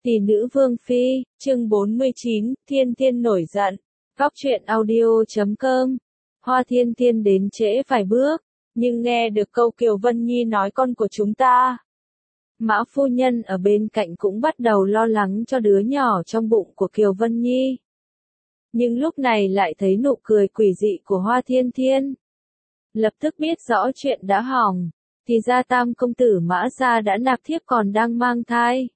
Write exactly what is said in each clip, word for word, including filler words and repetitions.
Tỷ nữ Vương Phi, chương bốn mươi chín, Thiên Thiên nổi giận. Góc truyện audio chấm com. Hoa Thiên Thiên đến trễ vài bước, nhưng nghe được câu Kiều Vân Nhi nói con của chúng ta. Mã phu nhân ở bên cạnh cũng bắt đầu lo lắng cho đứa nhỏ trong bụng của Kiều Vân Nhi. Nhưng lúc này lại thấy nụ cười quỷ dị của Hoa Thiên Thiên. Lập tức biết rõ chuyện đã hỏng, thì ra tam công tử Mã gia đã nạp thiếp còn đang mang thai.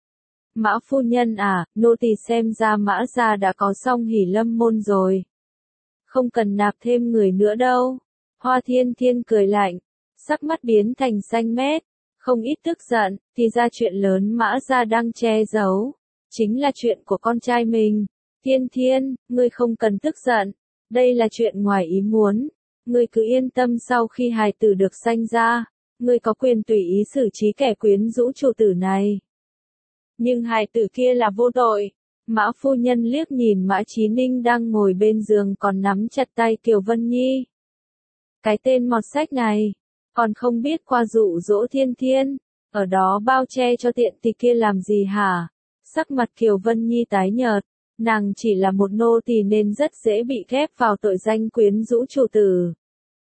Mã phu nhân à, nô tỳ xem ra Mã gia đã có xong hỉ lâm môn rồi. Không cần nạp thêm người nữa đâu. Hoa Thiên Thiên cười lạnh, sắc mắt biến thành xanh mét, không ít tức giận, thì ra chuyện lớn Mã gia đang che giấu, chính là chuyện của con trai mình. Thiên Thiên, ngươi không cần tức giận, đây là chuyện ngoài ý muốn, ngươi cứ yên tâm, sau khi hài tử được sanh ra, ngươi có quyền tùy ý xử trí kẻ quyến rũ chủ tử này. Nhưng hài tử kia là vô tội. Mã phu nhân liếc nhìn Mã Chí Ninh đang ngồi bên giường còn nắm chặt tay Kiều Vân Nhi. Cái tên mọt sách này, còn không biết qua dụ dỗ Thiên Thiên, ở đó bao che cho tiện tỳ kia làm gì hả? Sắc mặt Kiều Vân Nhi tái nhợt, nàng chỉ là một nô tỳ nên rất dễ bị ghép vào tội danh quyến rũ chủ tử.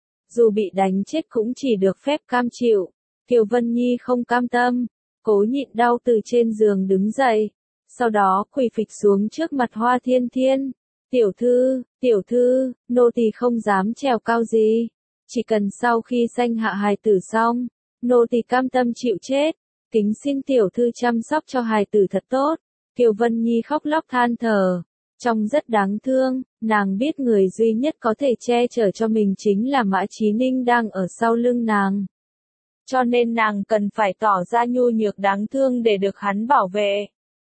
Dù bị đánh chết cũng chỉ được phép cam chịu. Kiều Vân Nhi không cam tâm, cố nhịn đau từ trên giường đứng dậy, sau đó quỳ phịch xuống trước mặt Hoa Thiên Thiên. Tiểu thư, tiểu thư, nô tỳ không dám trèo cao gì, chỉ cần sau khi sanh hạ hài tử xong, nô tỳ cam tâm chịu chết, kính xin tiểu thư chăm sóc cho hài tử thật tốt. Kiều Vân Nhi khóc lóc than thở, trông rất đáng thương, nàng biết người duy nhất có thể che chở cho mình chính là Mã Chí Ninh đang ở sau lưng nàng. Cho nên nàng cần phải tỏ ra nhu nhược đáng thương để được hắn bảo vệ.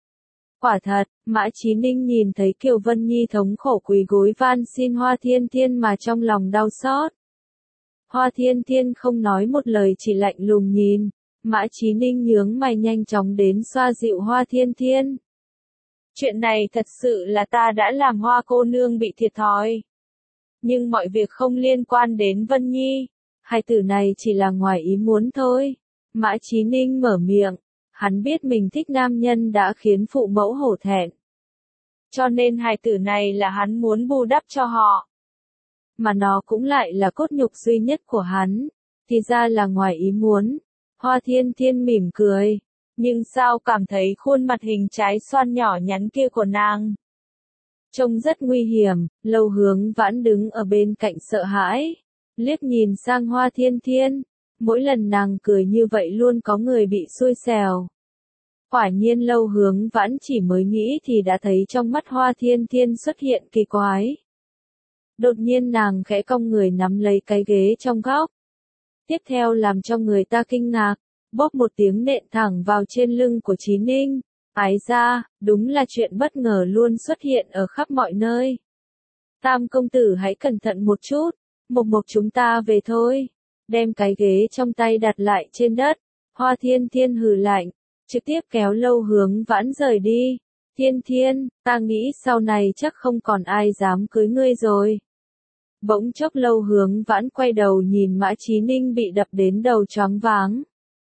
Quả thật, Mã Chí Ninh nhìn thấy Kiều Vân Nhi thống khổ quỳ gối van xin Hoa Thiên Thiên mà trong lòng đau xót. Hoa Thiên Thiên không nói một lời, chỉ lạnh lùng nhìn. Mã Chí Ninh nhướng mày nhanh chóng đến xoa dịu Hoa Thiên Thiên. Chuyện này thật sự là ta đã làm Hoa cô nương bị thiệt thòi. Nhưng mọi việc không liên quan đến Vân Nhi. Hài tử này chỉ là ngoài ý muốn thôi. Mã Chí Ninh mở miệng, hắn biết mình thích nam nhân đã khiến phụ mẫu hổ thẹn. Cho nên hài tử này là hắn muốn bù đắp cho họ. Mà nó cũng lại là cốt nhục duy nhất của hắn, thì ra là ngoài ý muốn. Hoa Thiên Thiên mỉm cười, nhưng sao cảm thấy khuôn mặt hình trái xoan nhỏ nhắn kia của nàng trông rất nguy hiểm. Lâu Hướng Vãn đứng ở bên cạnh sợ hãi, liếc nhìn sang Hoa Thiên Thiên, mỗi lần nàng cười như vậy luôn có người bị xui xẻo. Quả nhiên Lâu Hướng Vãn chỉ mới nghĩ thì đã thấy trong mắt Hoa Thiên Thiên xuất hiện kỳ quái. Đột nhiên nàng khẽ cong người nắm lấy cái ghế trong góc. Tiếp theo làm cho người ta kinh ngạc, bóp một tiếng nện thẳng vào trên lưng của Chí Ninh. Ái ra, đúng là chuyện bất ngờ luôn xuất hiện ở khắp mọi nơi. Tam công tử hãy cẩn thận một chút, Mộc Mộc chúng ta về thôi. Đem cái ghế trong tay đặt lại trên đất, Hoa Thiên Thiên hừ lạnh, trực tiếp kéo Lâu Hướng Vãn rời đi. Thiên Thiên, ta nghĩ sau này chắc không còn ai dám cưới ngươi rồi. Bỗng chốc Lâu Hướng Vãn quay đầu nhìn Mã Chí Ninh bị đập đến đầu choáng váng.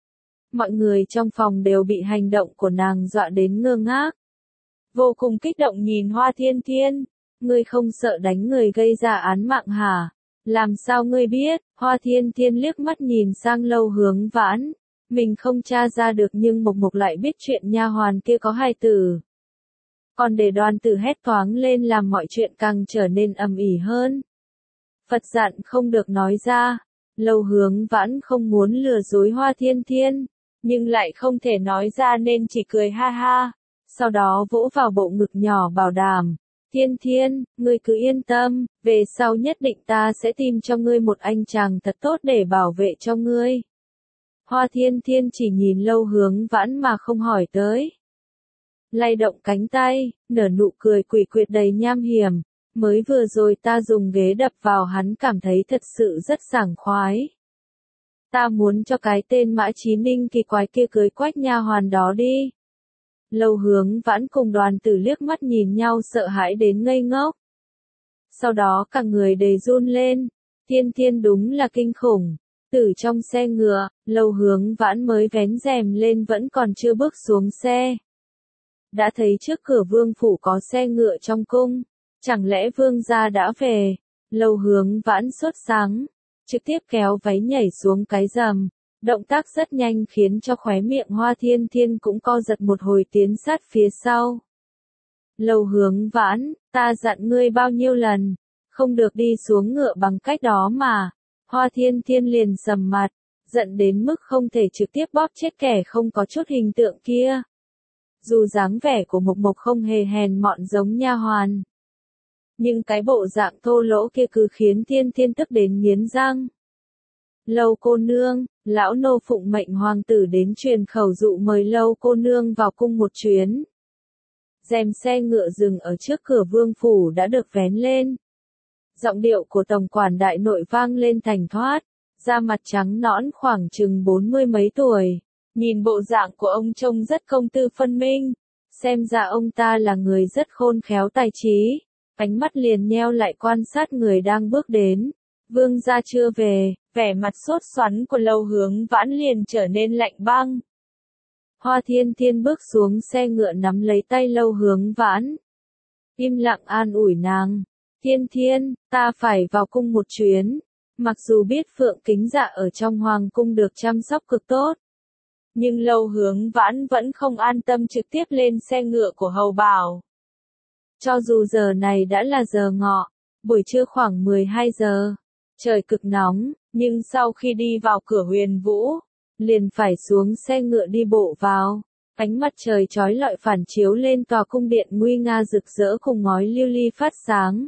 Mọi người trong phòng đều bị hành động của nàng dọa đến ngơ ngác. Vô cùng kích động nhìn Hoa Thiên Thiên, ngươi không sợ đánh người gây ra án mạng hả? Làm sao ngươi biết? Hoa Thiên Thiên liếc mắt nhìn sang Lâu Hướng Vãn, mình không tra ra được nhưng Mộc Mộc lại biết chuyện nha hoàn kia có hài tử. Còn để Đoàn Tử hét toáng lên làm mọi chuyện càng trở nên ầm ĩ hơn. Phật dặn không được nói ra. Lâu Hướng Vãn không muốn lừa dối Hoa Thiên Thiên, nhưng lại không thể nói ra nên chỉ cười ha ha, sau đó vỗ vào bộ ngực nhỏ bảo đảm. Thiên Thiên, ngươi cứ yên tâm, về sau nhất định ta sẽ tìm cho ngươi một anh chàng thật tốt để bảo vệ cho ngươi. Hoa Thiên Thiên chỉ nhìn Lâu Hướng Vãn mà không hỏi tới. Lay động cánh tay, nở nụ cười quỷ quyệt đầy nham hiểm. Mới vừa rồi ta dùng ghế đập vào hắn cảm thấy thật sự rất sảng khoái. Ta muốn cho cái tên Mã Chí Ninh kỳ quái kia cưới quách nha hoàn đó đi. Lâu Hướng Vãn cùng Đoàn Tử liếc mắt nhìn nhau sợ hãi đến ngây ngốc. Sau đó cả người đầy run lên. Thiên Thiên đúng là kinh khủng. Từ trong xe ngựa, Lâu Hướng Vãn mới vén rèm lên vẫn còn chưa bước xuống xe. đã thấy trước cửa vương phủ có xe ngựa trong cung. Chẳng lẽ vương gia đã về? Lâu Hướng Vãn sốt sáng, trực tiếp kéo váy nhảy xuống cái rầm. Động tác rất nhanh khiến cho khóe miệng Hoa Thiên Thiên cũng co giật một hồi tiến sát phía sau. Lâu Hướng Vãn, ta dặn ngươi bao nhiêu lần, không được đi xuống ngựa bằng cách đó mà. Hoa Thiên Thiên liền sầm mặt, giận đến mức không thể trực tiếp bóp chết kẻ không có chút hình tượng kia. Dù dáng vẻ của Mộc Mộc không hề hèn mọn giống nha hoàn, nhưng cái bộ dạng thô lỗ kia cứ khiến Thiên Thiên tức đến nghiến răng. Lâu cô nương, lão nô phụng mệnh hoàng tử đến truyền khẩu dụ mời Lâu cô nương vào cung một chuyến. Rèm xe ngựa dừng ở trước cửa vương phủ đã được vén lên. Giọng điệu của tổng quản đại nội vang lên thành thoát, da mặt trắng nõn khoảng chừng bốn mươi mấy tuổi. Nhìn bộ dạng của ông trông rất công tư phân minh, xem ra ông ta là người rất khôn khéo tài trí. Ánh mắt liền nheo lại quan sát người đang bước đến. Vương gia chưa về, vẻ mặt sốt xoắn của Lâu Hướng Vãn liền trở nên lạnh băng. Hoa Thiên Thiên bước xuống xe ngựa nắm lấy tay Lâu Hướng Vãn, im lặng an ủi nàng. Thiên Thiên, ta phải vào cung một chuyến. Mặc dù biết Phượng Kính Dạ ở trong hoàng cung được chăm sóc cực tốt, nhưng Lâu Hướng Vãn vẫn không an tâm trực tiếp lên xe ngựa của Hầu Bảo. Cho dù giờ này đã là giờ ngọ, buổi trưa khoảng mười hai giờ, trời cực nóng, nhưng sau khi đi vào cửa Huyền Vũ, liền phải xuống xe ngựa đi bộ vào. Ánh mặt trời chói lọi phản chiếu lên tòa cung điện nguy nga rực rỡ cùng ngói lưu ly phát sáng.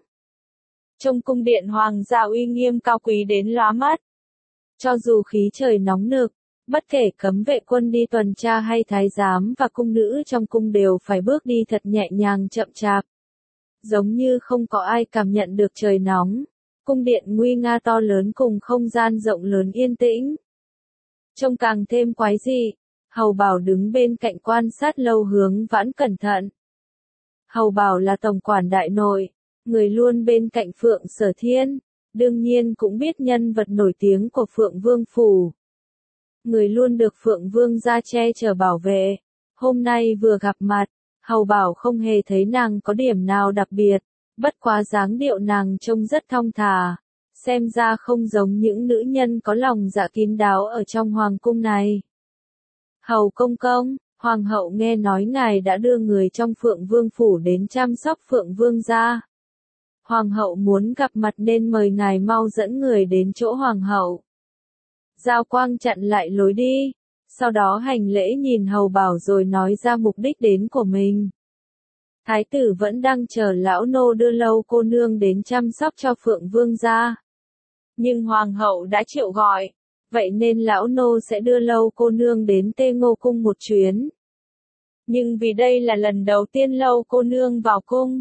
Trong cung điện hoàng gia uy nghiêm cao quý đến lóa mắt. Cho dù khí trời nóng nực, bất kể cấm vệ quân đi tuần tra hay thái giám và cung nữ trong cung đều phải bước đi thật nhẹ nhàng chậm chạp. Giống như không có ai cảm nhận được trời nóng. Cung điện nguy nga to lớn cùng không gian rộng lớn yên tĩnh. Trông càng thêm quái dị, Hầu Bảo đứng bên cạnh quan sát Lâu Hướng Vãn cẩn thận. Hầu Bảo là tổng quản đại nội, người luôn bên cạnh Phượng Sở Thiên, đương nhiên cũng biết nhân vật nổi tiếng của Phượng Vương Phủ. Người luôn được Phượng Vương gia che chở bảo vệ. Hôm nay vừa gặp mặt, Hầu Bảo không hề thấy nàng có điểm nào đặc biệt, bất quá dáng điệu nàng trông rất thong thả, xem ra không giống những nữ nhân có lòng dạ kín đáo ở trong hoàng cung này. Hầu công công, hoàng hậu nghe nói ngài đã đưa người trong Phượng Vương Phủ đến chăm sóc Phượng Vương gia. Hoàng hậu muốn gặp mặt nên mời ngài mau dẫn người đến chỗ hoàng hậu. Giao Quang chặn lại lối đi, sau đó hành lễ nhìn Hầu Bảo rồi nói ra mục đích đến của mình. Thái tử vẫn đang chờ lão nô đưa Lâu cô nương đến chăm sóc cho Phượng Vương gia. Nhưng hoàng hậu đã triệu gọi, vậy nên lão nô sẽ đưa Lâu cô nương đến Tê Ngô cung một chuyến. Nhưng vì đây là lần đầu tiên Lâu cô nương vào cung,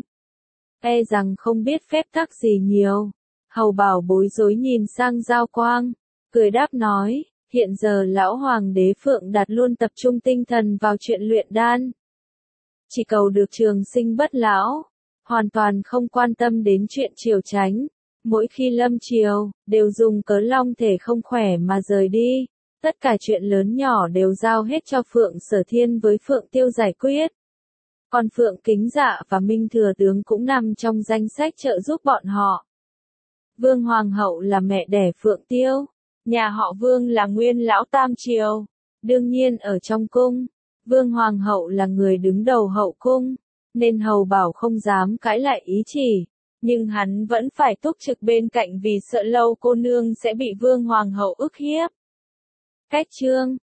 e rằng không biết phép tắc gì nhiều. Hầu Bảo bối rối nhìn sang Giao Quang, cười đáp nói, hiện giờ lão hoàng đế Phượng Đạt luôn tập trung tinh thần vào chuyện luyện đan. Chỉ cầu được trường sinh bất lão, hoàn toàn không quan tâm đến chuyện triều chánh. Mỗi khi lâm triều, đều dùng cớ long thể không khỏe mà rời đi. Tất cả chuyện lớn nhỏ đều giao hết cho Phượng Sở Thiên với Phượng Tiêu giải quyết. Còn Phượng Kính Dạ và Minh Thừa Tướng cũng nằm trong danh sách trợ giúp bọn họ. Vương Hoàng hậu là mẹ đẻ Phượng Tiêu. Nhà họ Vương là nguyên lão tam triều. Đương nhiên ở trong cung, Vương Hoàng hậu là người đứng đầu hậu cung, nên Hầu Bảo không dám cãi lại ý chỉ. Nhưng hắn vẫn phải túc trực bên cạnh vì sợ Lâu cô nương sẽ bị Vương Hoàng hậu ức hiếp. Cách chương